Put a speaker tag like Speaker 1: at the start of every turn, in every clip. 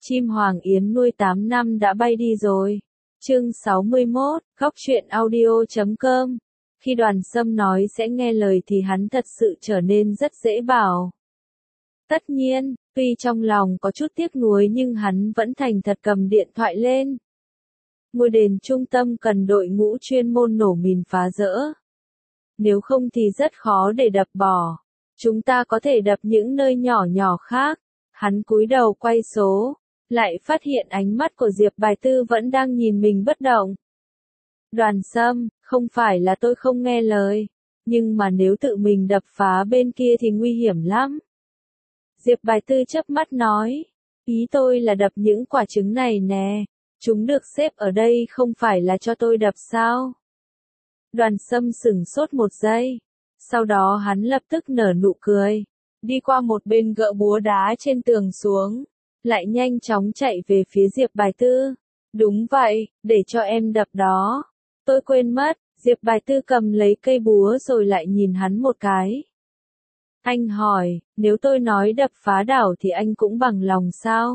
Speaker 1: Chim Hoàng Yến nuôi 8 năm đã bay đi rồi. Chương 61, Góc truyện audio.com. Khi Đoàn Sâm nói sẽ nghe lời thì hắn thật sự trở nên rất dễ bảo. Tất nhiên, tuy trong lòng có chút tiếc nuối nhưng hắn vẫn thành thật cầm điện thoại lên. Ngôi đền trung tâm cần đội ngũ chuyên môn nổ mìn phá dỡ. Nếu không thì rất khó để đập bỏ. Chúng ta có thể đập những nơi nhỏ nhỏ khác. Hắn cúi đầu quay số, lại phát hiện ánh mắt của Diệp Bài Tư vẫn đang nhìn mình bất động. Đoàn Sâm, không phải là tôi không nghe lời, nhưng mà nếu tự mình đập phá bên kia thì nguy hiểm lắm. Diệp Bài Tư chớp mắt nói, ý tôi là đập những quả trứng này nè, chúng được xếp ở đây không phải là cho tôi đập sao? Đoàn Sâm sửng sốt một giây, sau đó hắn lập tức nở nụ cười, đi qua một bên gỡ búa đá trên tường xuống, lại nhanh chóng chạy về phía Diệp Bài Tư. Đúng vậy, để cho em đập đó. Tôi quên mất, Diệp Bài Tư cầm lấy cây búa rồi lại nhìn hắn một cái. Anh hỏi, nếu tôi nói đập phá đảo thì anh cũng bằng lòng sao?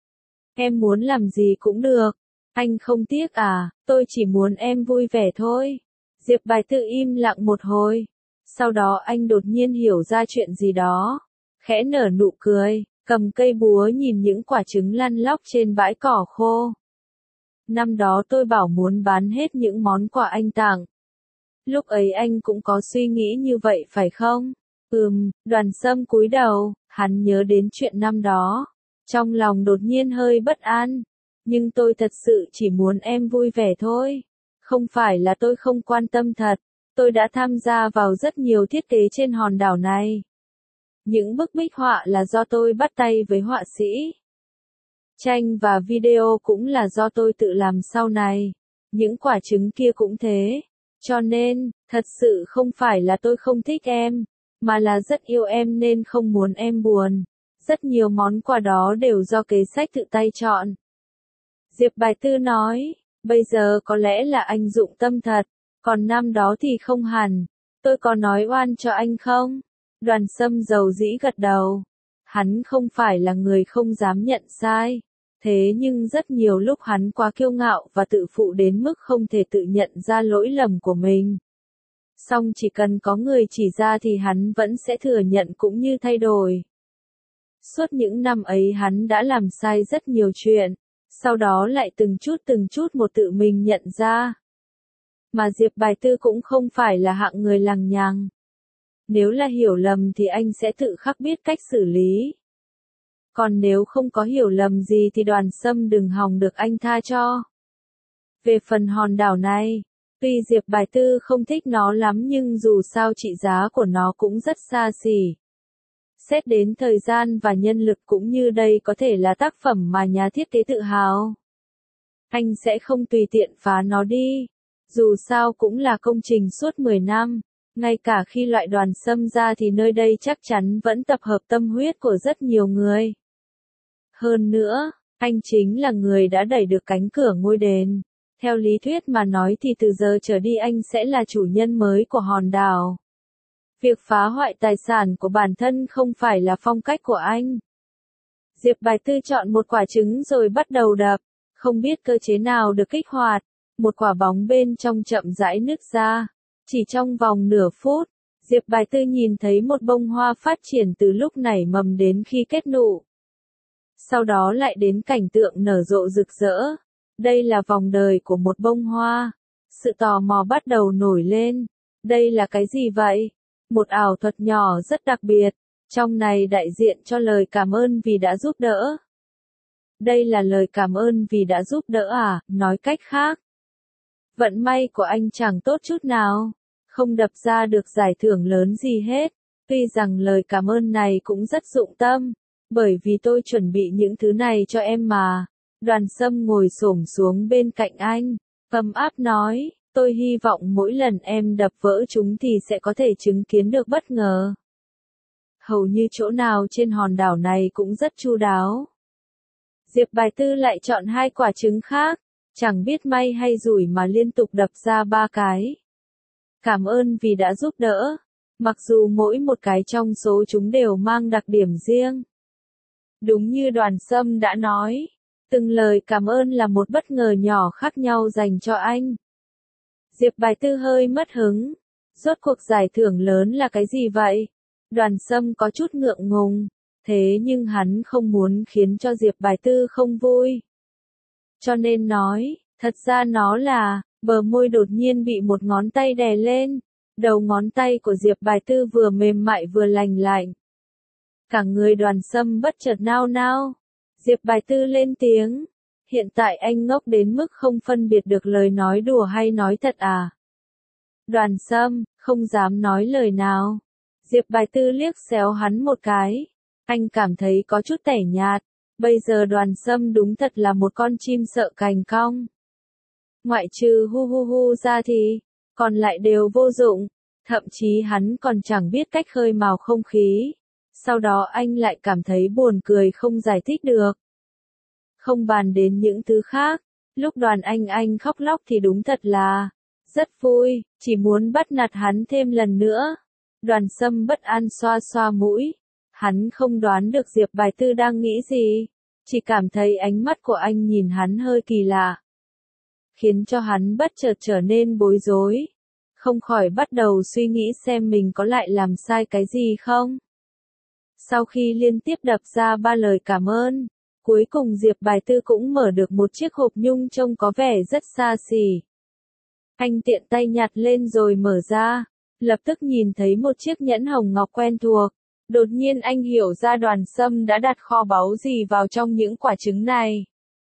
Speaker 1: Em muốn làm gì cũng được. Anh không tiếc à, tôi chỉ muốn em vui vẻ thôi. Diệp Bài Tư im lặng một hồi. Sau đó anh đột nhiên hiểu ra chuyện gì đó. Khẽ nở nụ cười, cầm cây búa nhìn những quả trứng lăn lóc trên bãi cỏ khô. Năm đó tôi bảo muốn bán hết những món quà anh tặng. Lúc ấy anh cũng có suy nghĩ như vậy phải không? Đoàn Sâm cúi đầu, hắn nhớ đến chuyện năm đó. Trong lòng đột nhiên hơi bất an. Nhưng tôi thật sự chỉ muốn em vui vẻ thôi. Không phải là tôi không quan tâm thật. Tôi đã tham gia vào rất nhiều thiết kế trên hòn đảo này. Những bức bích họa là do tôi bắt tay với họa sĩ. Tranh và video cũng là do tôi tự làm sau này. Những quả trứng kia cũng thế. Cho nên, thật sự không phải là tôi không thích em, mà là rất yêu em nên không muốn em buồn. Rất nhiều món quà đó đều do kế sách tự tay chọn. Diệp Bài Tư nói, bây giờ có lẽ là anh dụng tâm thật, còn năm đó thì không hẳn. Tôi có nói oan cho anh không? Đoàn Sâm dầu dĩ gật đầu. Hắn không phải là người không dám nhận sai. Thế nhưng rất nhiều lúc hắn quá kiêu ngạo và tự phụ đến mức không thể tự nhận ra lỗi lầm của mình. Song chỉ cần có người chỉ ra thì hắn vẫn sẽ thừa nhận cũng như thay đổi. Suốt những năm ấy hắn đã làm sai rất nhiều chuyện, sau đó lại từng chút một tự mình nhận ra. Mà Diệp Bài Tư cũng không phải là hạng người lằng nhằng. Nếu là hiểu lầm thì anh sẽ tự khắc biết cách xử lý. Còn nếu không có hiểu lầm gì thì Đoàn Sâm đừng hòng được anh tha cho. Về phần hòn đảo này, tuy Diệp Bài Tư không thích nó lắm nhưng dù sao trị giá của nó cũng rất xa xỉ. Xét đến thời gian và nhân lực cũng như đây có thể là tác phẩm mà nhà thiết kế tự hào. Anh sẽ không tùy tiện phá nó đi. Dù sao cũng là công trình suốt 10 năm. Ngay cả khi loại Đoàn Sâm ra thì nơi đây chắc chắn vẫn tập hợp tâm huyết của rất nhiều người. Hơn nữa, anh chính là người đã đẩy được cánh cửa ngôi đền. Theo lý thuyết mà nói thì từ giờ trở đi anh sẽ là chủ nhân mới của hòn đảo. Việc phá hoại tài sản của bản thân không phải là phong cách của anh. Diệp Bài Tư chọn một quả trứng rồi bắt đầu đập. Không biết cơ chế nào được kích hoạt. Một quả bóng bên trong chậm rãi nứt ra. Chỉ trong vòng nửa phút, Diệp Bài Tư nhìn thấy một bông hoa phát triển từ lúc nảy mầm đến khi kết nụ. Sau đó lại đến cảnh tượng nở rộ rực rỡ. Đây là vòng đời của một bông hoa. Sự tò mò bắt đầu nổi lên. Đây là cái gì vậy? Một ảo thuật nhỏ rất đặc biệt. Trong này đại diện cho lời cảm ơn vì đã giúp đỡ. Đây là lời cảm ơn vì đã giúp đỡ à? Nói cách khác, vận may của anh chẳng tốt chút nào. Không đập ra được giải thưởng lớn gì hết. Tuy rằng lời cảm ơn này cũng rất dụng tâm. Bởi vì tôi chuẩn bị những thứ này cho em mà. Đoàn Sâm ngồi xổm xuống bên cạnh anh. Ấm áp nói, tôi hy vọng mỗi lần em đập vỡ chúng thì sẽ có thể chứng kiến được bất ngờ. Hầu như chỗ nào trên hòn đảo này cũng rất chu đáo. Diệp Bài Tư lại chọn 2 quả trứng khác. Chẳng biết may hay rủi mà liên tục đập ra 3 cái. Cảm ơn vì đã giúp đỡ. Mặc dù mỗi một cái trong số chúng đều mang đặc điểm riêng. Đúng như Đoàn Sâm đã nói, từng lời cảm ơn là một bất ngờ nhỏ khác nhau dành cho anh. Diệp Bài Tư hơi mất hứng. Rốt cuộc giải thưởng lớn là cái gì vậy? Đoàn Sâm có chút ngượng ngùng, thế nhưng hắn không muốn khiến cho Diệp Bài Tư không vui. Cho nên nói, thật ra nó là, bờ môi đột nhiên bị một ngón tay đè lên, đầu ngón tay của Diệp Bài Tư vừa mềm mại vừa lành lạnh. Cả người Đoàn Sâm bất chợt nao nao. Diệp Bài Tư lên tiếng, hiện tại anh ngốc đến mức không phân biệt được lời nói đùa hay nói thật à? Đoàn Sâm, không dám nói lời nào. Diệp Bài Tư liếc xéo hắn một cái. Anh cảm thấy có chút tẻ nhạt. Bây giờ Đoàn Sâm đúng thật là một con chim sợ cành cong. Ngoại trừ hu hu hu ra thì, còn lại đều vô dụng. Thậm chí hắn còn chẳng biết cách khơi mào không khí. Sau đó anh lại cảm thấy buồn cười không giải thích được. Không bàn đến những thứ khác. Lúc Đoàn Anh khóc lóc thì đúng thật là rất vui, chỉ muốn bắt nạt hắn thêm lần nữa. Đoàn Sâm bất an xoa xoa mũi. Hắn không đoán được Diệp Bài Tư đang nghĩ gì. Chỉ cảm thấy ánh mắt của anh nhìn hắn hơi kỳ lạ. Khiến cho hắn bất chợt trở nên bối rối. Không khỏi bắt đầu suy nghĩ xem mình có lại làm sai cái gì không. Sau khi liên tiếp đập ra 3 lời cảm ơn, cuối cùng Diệp Bài Tư cũng mở được một chiếc hộp nhung trông có vẻ rất xa xỉ. Anh tiện tay nhặt lên rồi mở ra, lập tức nhìn thấy một chiếc nhẫn hồng ngọc quen thuộc. Đột nhiên anh hiểu ra Đoàn Sâm đã đặt kho báu gì vào trong những quả trứng này.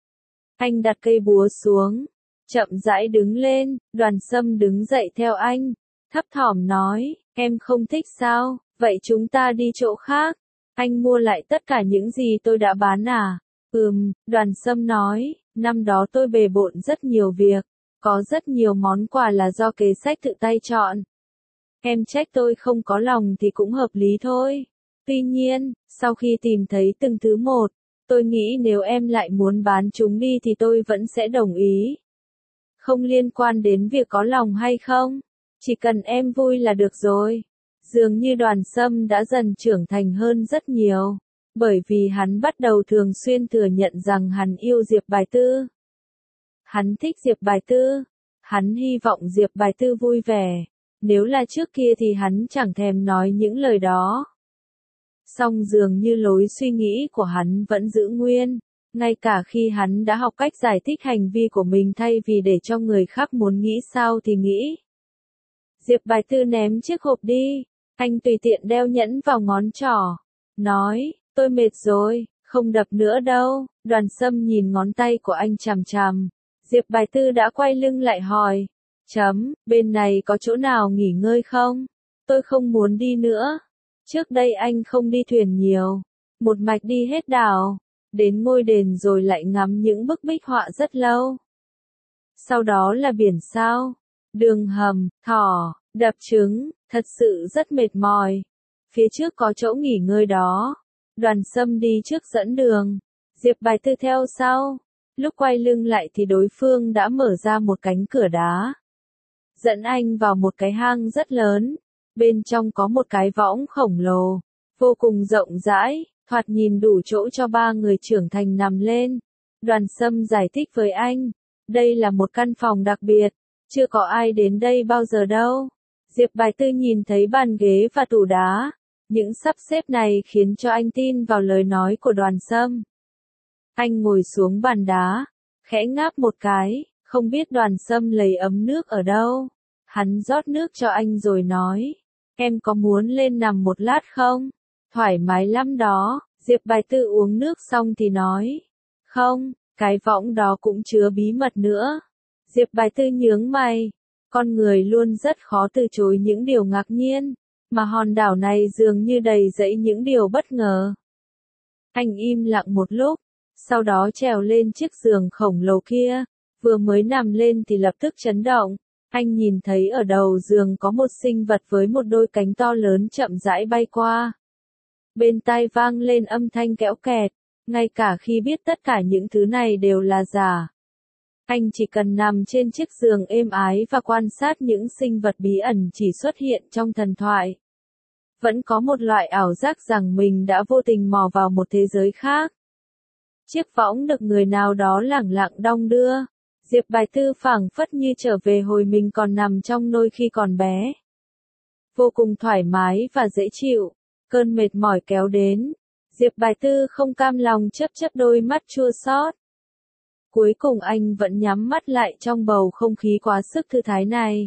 Speaker 1: Anh đặt cây búa xuống, chậm rãi đứng lên, Đoàn Sâm đứng dậy theo anh, thấp thỏm nói, em không thích sao, vậy chúng ta đi chỗ khác. Anh mua lại tất cả những gì tôi đã bán à? Đoàn Sâm nói, năm đó tôi bề bộn rất nhiều việc, có rất nhiều món quà là do kế sách tự tay chọn. Em trách tôi không có lòng thì cũng hợp lý thôi. Tuy nhiên, sau khi tìm thấy từng thứ một, tôi nghĩ nếu em lại muốn bán chúng đi thì tôi vẫn sẽ đồng ý. Không liên quan đến việc có lòng hay không, chỉ cần em vui là được rồi. Dường như Đoàn Sâm đã dần trưởng thành hơn rất nhiều, bởi vì hắn bắt đầu thường xuyên thừa nhận rằng hắn yêu Diệp Bài Tư. Hắn thích Diệp Bài Tư, hắn hy vọng Diệp Bài Tư vui vẻ, nếu là trước kia thì hắn chẳng thèm nói những lời đó. Song dường như lối suy nghĩ của hắn vẫn giữ nguyên, ngay cả khi hắn đã học cách giải thích hành vi của mình thay vì để cho người khác muốn nghĩ sao thì nghĩ. Diệp Bài Tư ném chiếc hộp đi, anh tùy tiện đeo nhẫn vào ngón trỏ, nói, tôi mệt rồi, không đập nữa đâu. Đoàn Sâm nhìn ngón tay của anh chằm chằm. Diệp Bài Tư đã quay lưng lại hỏi, bên này có chỗ nào nghỉ ngơi không? Tôi không muốn đi nữa. Trước đây anh không đi thuyền nhiều, một mạch đi hết đảo, đến ngôi đền rồi lại ngắm những bức bích họa rất lâu. Sau đó là biển sao, đường hầm, thỏ, đập trứng, thật sự rất mệt mỏi. Phía trước có chỗ nghỉ ngơi đó. Đoàn Sâm đi trước dẫn đường, Diệp Bài Tư theo sau. Lúc quay lưng lại thì đối phương đã mở ra một cánh cửa đá, dẫn anh vào một cái hang rất lớn. Bên trong có một cái võng khổng lồ, vô cùng rộng rãi, thoạt nhìn đủ chỗ cho 3 người trưởng thành nằm lên. Đoàn Sâm giải thích với anh, đây là một căn phòng đặc biệt, chưa có ai đến đây bao giờ đâu. Diệp Bài Tư nhìn thấy bàn ghế và tủ đá, những sắp xếp này khiến cho anh tin vào lời nói của Đoàn Sâm. Anh ngồi xuống bàn đá, khẽ ngáp một cái, không biết Đoàn Sâm lấy ấm nước ở đâu. Hắn rót nước cho anh rồi nói, em có muốn lên nằm một lát không? Thoải mái lắm đó. Diệp Bài Tư uống nước xong thì nói, không, cái võng đó cũng chứa bí mật nữa. Diệp Bài Tư nhướng mày, con người luôn rất khó từ chối những điều ngạc nhiên, mà hòn đảo này dường như đầy dẫy những điều bất ngờ. Anh im lặng một lúc, sau đó trèo lên chiếc giường khổng lồ kia, vừa mới nằm lên thì lập tức chấn động. Anh nhìn thấy ở đầu giường có một sinh vật với một đôi cánh to lớn chậm rãi bay qua. Bên tai vang lên âm thanh kẽo kẹt, ngay cả khi biết tất cả những thứ này đều là giả. Anh chỉ cần nằm trên chiếc giường êm ái và quan sát những sinh vật bí ẩn chỉ xuất hiện trong thần thoại. vẫn có một loại ảo giác rằng mình đã vô tình mò vào một thế giới khác. Chiếc võng được người nào đó lẳng lặng đong đưa. Diệp Bài Tư phảng phất như trở về hồi mình còn nằm trong nôi khi còn bé. Vô cùng thoải mái và dễ chịu. Cơn mệt mỏi kéo đến. Diệp Bài Tư không cam lòng chớp chớp đôi mắt chua xót. Cuối cùng anh vẫn nhắm mắt lại trong bầu không khí quá sức thư thái này.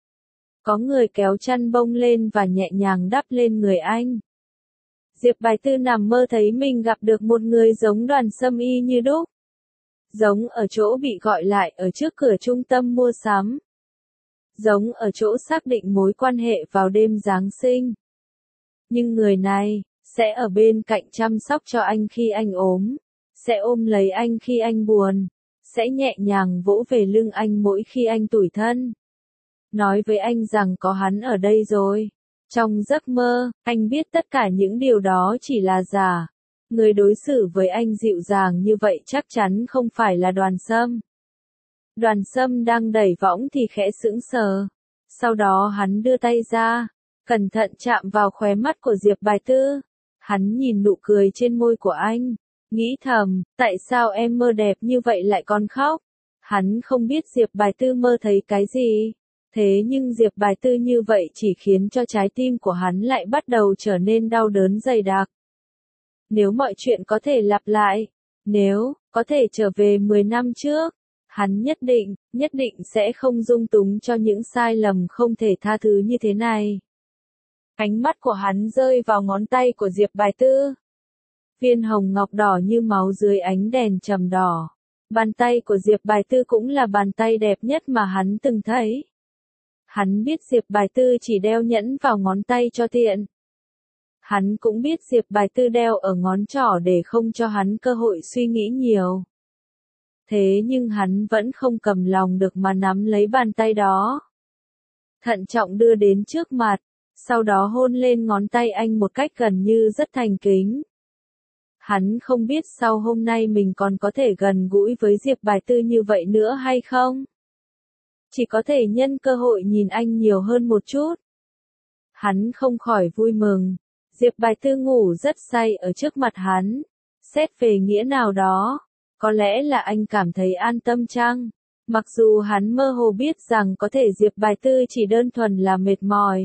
Speaker 1: Có người kéo chăn bông lên và nhẹ nhàng đắp lên người anh. Diệp Bài Tư nằm mơ thấy mình gặp được một người giống Đoàn Sâm y như đúc. Giống ở chỗ bị gọi lại ở trước cửa trung tâm mua sắm. Giống ở chỗ xác định mối quan hệ vào đêm Giáng sinh. Nhưng người này, sẽ ở bên cạnh chăm sóc cho anh khi anh ốm. Sẽ ôm lấy anh khi anh buồn. Sẽ nhẹ nhàng vỗ về lưng anh mỗi khi anh tủi thân. Nói với anh rằng có hắn ở đây rồi. Trong giấc mơ, anh biết tất cả những điều đó chỉ là giả. Người đối xử với anh dịu dàng như vậy chắc chắn không phải là Đoàn Sâm. Đoàn Sâm đang đẩy võng thì khẽ sững sờ. Sau đó hắn đưa tay ra, cẩn thận chạm vào khóe mắt của Diệp Bài Tư. Hắn nhìn nụ cười trên môi của anh, nghĩ thầm, tại sao em mơ đẹp như vậy lại còn khóc? Hắn không biết Diệp Bài Tư mơ thấy cái gì. Thế nhưng Diệp Bài Tư như vậy chỉ khiến cho trái tim của hắn lại bắt đầu trở nên đau đớn dày đặc. Nếu mọi chuyện có thể lặp lại, nếu có thể trở về 10 năm trước, hắn nhất định sẽ không dung túng cho những sai lầm không thể tha thứ như thế này. Ánh mắt của hắn rơi vào ngón tay của Diệp Bài Tư. Viên hồng ngọc đỏ như máu dưới ánh đèn trầm đỏ. Bàn tay của Diệp Bài Tư cũng là bàn tay đẹp nhất mà hắn từng thấy. Hắn biết Diệp Bài Tư chỉ đeo nhẫn vào ngón tay cho tiện. Hắn cũng biết Diệp Bài Tư đeo ở ngón trỏ để không cho hắn cơ hội suy nghĩ nhiều. Thế nhưng hắn vẫn không cầm lòng được mà nắm lấy bàn tay đó. Thận trọng đưa đến trước mặt, sau đó hôn lên ngón tay anh một cách gần như rất thành kính. Hắn không biết sau hôm nay mình còn có thể gần gũi với Diệp Bài Tư như vậy nữa hay không. Chỉ có thể nhân cơ hội nhìn anh nhiều hơn một chút. Hắn không khỏi vui mừng. Diệp Bài Tư ngủ rất say ở trước mặt hắn. Xét về nghĩa nào đó, có lẽ là anh cảm thấy an tâm chăng? Mặc dù hắn mơ hồ biết rằng có thể Diệp Bài Tư chỉ đơn thuần là mệt mỏi.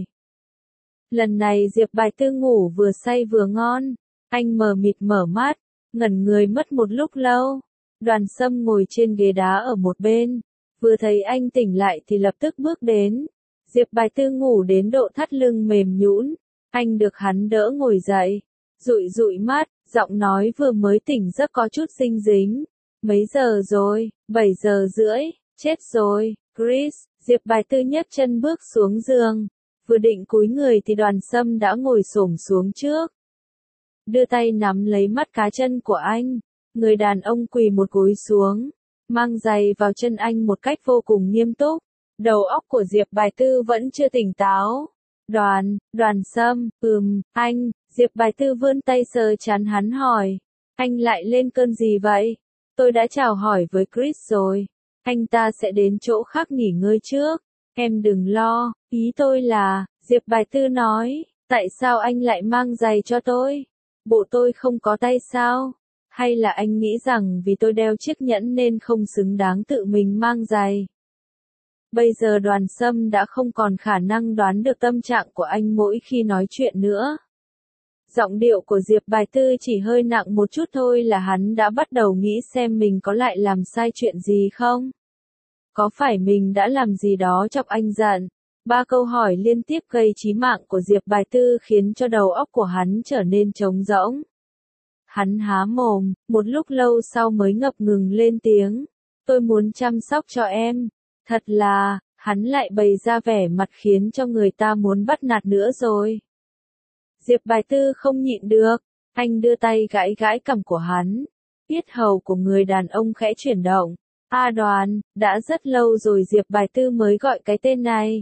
Speaker 1: Lần này Diệp Bài Tư ngủ vừa say vừa ngon. Anh mờ mịt mở mắt, ngẩn người mất một lúc lâu. Đoàn Sâm ngồi trên ghế đá ở một bên. Vừa thấy anh tỉnh lại thì lập tức bước đến. Diệp Bài Tư ngủ đến độ thắt lưng mềm nhũn. Anh được hắn đỡ ngồi dậy. Dụi dụi mắt, giọng nói vừa mới tỉnh giấc có chút dinh dính. Mấy giờ rồi? 7 giờ rưỡi. Chết rồi, Chris. Diệp Bài Tư nhấc chân bước xuống giường. Vừa định cúi người thì Đoàn Sâm đã ngồi xổm xuống trước. Đưa tay nắm lấy mắt cá chân của anh. Người đàn ông quỳ một gối xuống. Mang giày vào chân anh một cách vô cùng nghiêm túc. Đầu óc của Diệp Bài Tư vẫn chưa tỉnh táo. Đoàn Sâm, anh. Diệp Bài Tư vươn tay sờ trán hắn hỏi. Anh lại lên cơn gì vậy? Tôi đã chào hỏi với Chris rồi. Anh ta sẽ đến chỗ khác nghỉ ngơi trước. Em đừng lo, ý tôi là, Diệp Bài Tư nói, tại sao anh lại mang giày cho tôi? Bộ tôi không có tay sao? Hay là anh nghĩ rằng vì tôi đeo chiếc nhẫn nên không xứng đáng tự mình mang giày? Bây giờ Đoàn Sâm đã không còn khả năng đoán được tâm trạng của anh mỗi khi nói chuyện nữa. Giọng điệu của Diệp Bài Tư chỉ hơi nặng một chút thôi là hắn đã bắt đầu nghĩ xem mình có lại làm sai chuyện gì không? Có phải mình đã làm gì đó chọc anh giận? 3 câu hỏi liên tiếp gây chí mạng của Diệp Bài Tư khiến cho đầu óc của hắn trở nên trống rỗng. Hắn há mồm, một lúc lâu sau mới ngập ngừng lên tiếng. Tôi muốn chăm sóc cho em. Thật là, hắn lại bày ra vẻ mặt khiến cho người ta muốn bắt nạt nữa rồi. Diệp Bài Tư không nhịn được. Anh đưa tay gãi gãi cằm của hắn. Yết hầu của người đàn ông khẽ chuyển động. Đoàn, đã rất lâu rồi Diệp Bài Tư mới gọi cái tên này.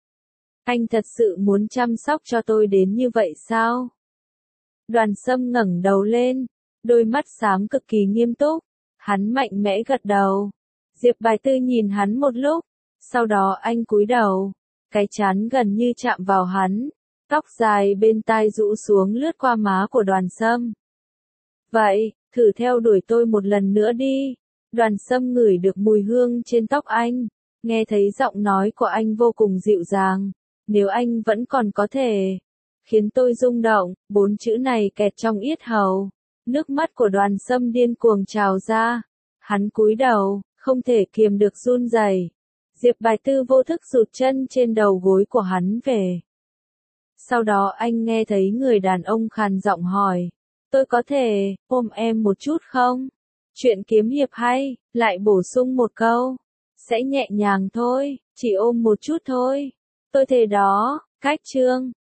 Speaker 1: Anh thật sự muốn chăm sóc cho tôi đến như vậy sao? Đoàn Sâm ngẩng đầu lên, đôi mắt xám cực kỳ nghiêm túc. Hắn mạnh mẽ gật đầu. Diệp Bài Tư nhìn hắn một lúc, sau đó anh cúi đầu, cái trán gần như chạm vào hắn. Tóc dài bên tai rũ xuống lướt qua má của Đoàn Sâm. Vậy, thử theo đuổi tôi một lần nữa đi. Đoàn Sâm ngửi được mùi hương trên tóc anh, nghe thấy giọng nói của anh vô cùng dịu dàng. Nếu anh vẫn còn có thể khiến tôi rung động, 4 chữ này kẹt trong yết hầu. Nước mắt của Đoàn Sâm điên cuồng trào ra. Hắn cúi đầu, không thể kiềm được run rẩy. Diệp Bài Tư vô thức rụt chân trên đầu gối của hắn về. Sau đó anh nghe thấy người đàn ông khàn giọng hỏi, tôi có thể ôm em một chút không? Chuyện kiếm hiệp hay, lại bổ sung một câu, sẽ nhẹ nhàng thôi, chỉ ôm một chút thôi. Tôi thề đó, cách chương.